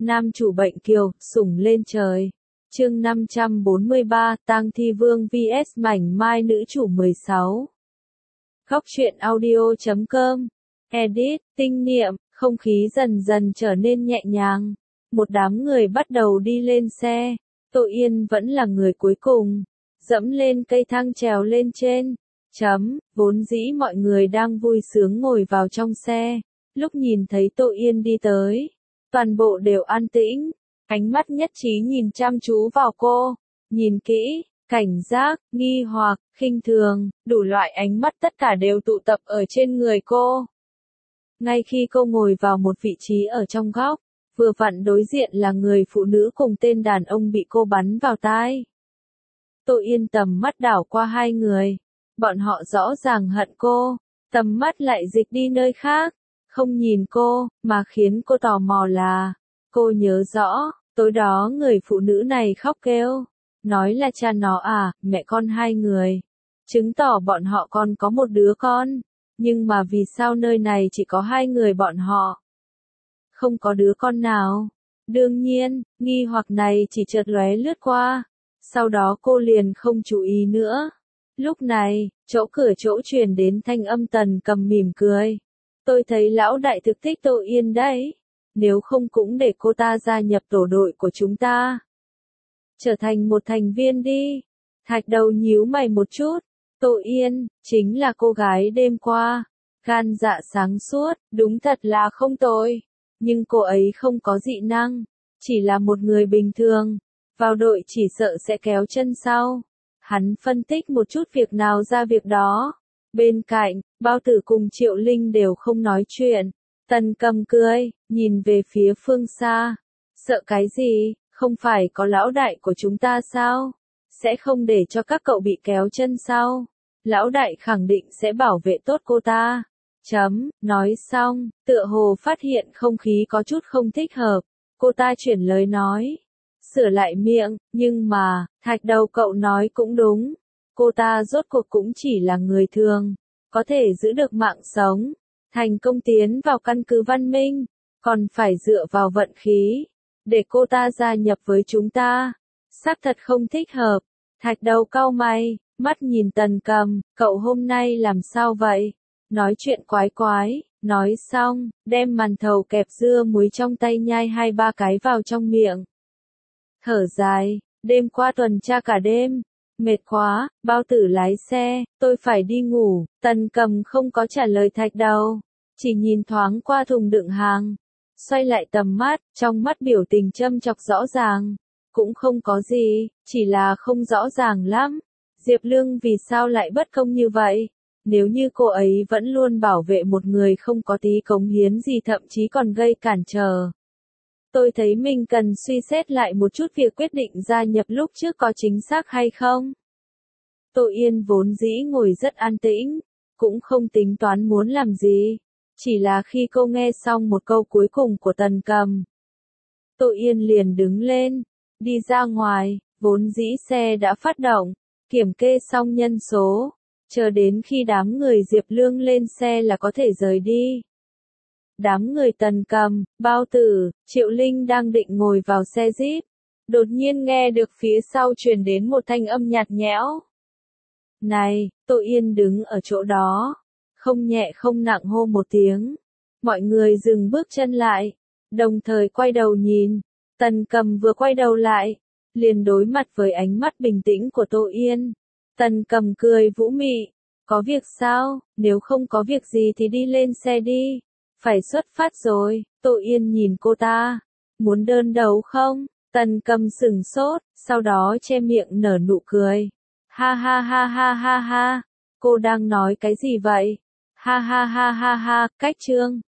Nam chủ bệnh kiều, sủng lên trời. Chương 543, Tang Thi Vương vs Mảnh Mai nữ chủ 16. Góc truyện audio.com. Edit, tinh niệm, không khí dần dần trở nên nhẹ nhàng. Một đám người bắt đầu đi lên xe. Tô Yên vẫn là người cuối cùng. Dẫm lên cây thang trèo lên trên. Vốn dĩ mọi người đang vui sướng ngồi vào trong xe. Lúc nhìn thấy Tô Yên đi tới, toàn bộ đều an tĩnh, ánh mắt nhất trí nhìn chăm chú vào cô, nhìn kỹ, cảnh giác, nghi hoặc, khinh thường, đủ loại ánh mắt tất cả đều tụ tập ở trên người cô. Ngay khi cô ngồi vào một vị trí ở trong góc, vừa vặn đối diện là người phụ nữ cùng tên đàn ông bị cô bắn vào tai. Tô Yên tầm mắt đảo qua hai người, bọn họ rõ ràng hận cô, tầm mắt lại dịch đi nơi khác. Không nhìn cô, mà khiến cô tò mò là, cô nhớ rõ, tối đó người phụ nữ này khóc kêu, nói là cha nó à, mẹ con hai người, chứng tỏ bọn họ còn có một đứa con, nhưng mà vì sao nơi này chỉ có hai người bọn họ, không có đứa con nào. Đương nhiên, nghi hoặc này chỉ chợt lóe lướt qua, sau đó cô liền không chú ý nữa. Lúc này, chỗ cửa chỗ truyền đến thanh âm Tần Cầm mỉm cười. Tôi thấy lão đại thực thích Tô Yên đấy, nếu không cũng để cô ta gia nhập tổ đội của chúng ta. Trở thành một thành viên đi. Thạch Đầu nhíu mày một chút, Tô Yên, chính là cô gái đêm qua, gan dạ sáng suốt, đúng thật là không tồi. Nhưng cô ấy không có dị năng, chỉ là một người bình thường, vào đội chỉ sợ sẽ kéo chân sau. Hắn phân tích một chút việc nào ra việc đó. Bên cạnh, Bao Tử cùng Triệu Linh đều không nói chuyện. Tần Cầm cười, nhìn về phía phương xa. Sợ cái gì, không phải có lão đại của chúng ta sao? Sẽ không để cho các cậu bị kéo chân sao? Lão đại khẳng định sẽ bảo vệ tốt cô ta. Nói xong, tựa hồ phát hiện không khí có chút không thích hợp. Cô ta chuyển lời nói. Sửa lại miệng, nhưng mà, Thạch Đầu cậu nói cũng đúng. Cô ta rốt cuộc cũng chỉ là người thường, có thể giữ được mạng sống, thành công tiến vào căn cứ văn minh, còn phải dựa vào vận khí, để cô ta gia nhập với chúng ta. Xác thật không thích hợp. Thạch Đầu cau mày, mắt nhìn Tần Cầm, cậu hôm nay làm sao vậy? Nói chuyện quái quái, nói xong, đem màn thầu kẹp dưa muối trong tay nhai 2-3 cái vào trong miệng. Thở dài, đêm qua tuần tra cả đêm. Mệt quá, Bao Tử lái xe, tôi phải đi ngủ. Tần Cầm không có trả lời Thạch Đầu, chỉ nhìn thoáng qua thùng đựng hàng, xoay lại tầm mắt, trong mắt biểu tình châm chọc rõ ràng. Cũng không có gì, chỉ là không rõ ràng lắm. Diệp Lương vì sao lại bất công như vậy? Nếu như cô ấy vẫn luôn bảo vệ một người không có tí cống hiến gì, thậm chí còn gây cản trở. Tôi thấy mình cần suy xét lại một chút việc quyết định gia nhập lúc trước có chính xác hay không. Tô Yên vốn dĩ ngồi rất an tĩnh, cũng không tính toán muốn làm gì. Chỉ là khi cô nghe xong một câu cuối cùng của Tần Cầm, Tô Yên liền đứng lên, đi ra ngoài, vốn dĩ xe đã phát động, kiểm kê xong nhân số, chờ đến khi đám người Diệp Lương lên xe là có thể rời đi. Đám người Tần Cầm, Bao Tử, Triệu Linh đang định ngồi vào xe Jeep, đột nhiên nghe được phía sau truyền đến một thanh âm nhạt nhẽo. Này, Tô Yên đứng ở chỗ đó, không nhẹ không nặng hô một tiếng. Mọi người dừng bước chân lại, đồng thời quay đầu nhìn. Tần Cầm vừa quay đầu lại, liền đối mặt với ánh mắt bình tĩnh của Tô Yên. Tần Cầm cười vũ mị, có việc sao? Nếu không có việc gì thì đi lên xe đi. Phải xuất phát rồi. Tô Yên nhìn cô ta, muốn đơn đấu không? Tần Cầm sửng sốt, sau đó che miệng nở nụ cười. Ha ha ha ha ha ha, cô đang nói cái gì vậy? Ha ha ha ha ha, cách chương.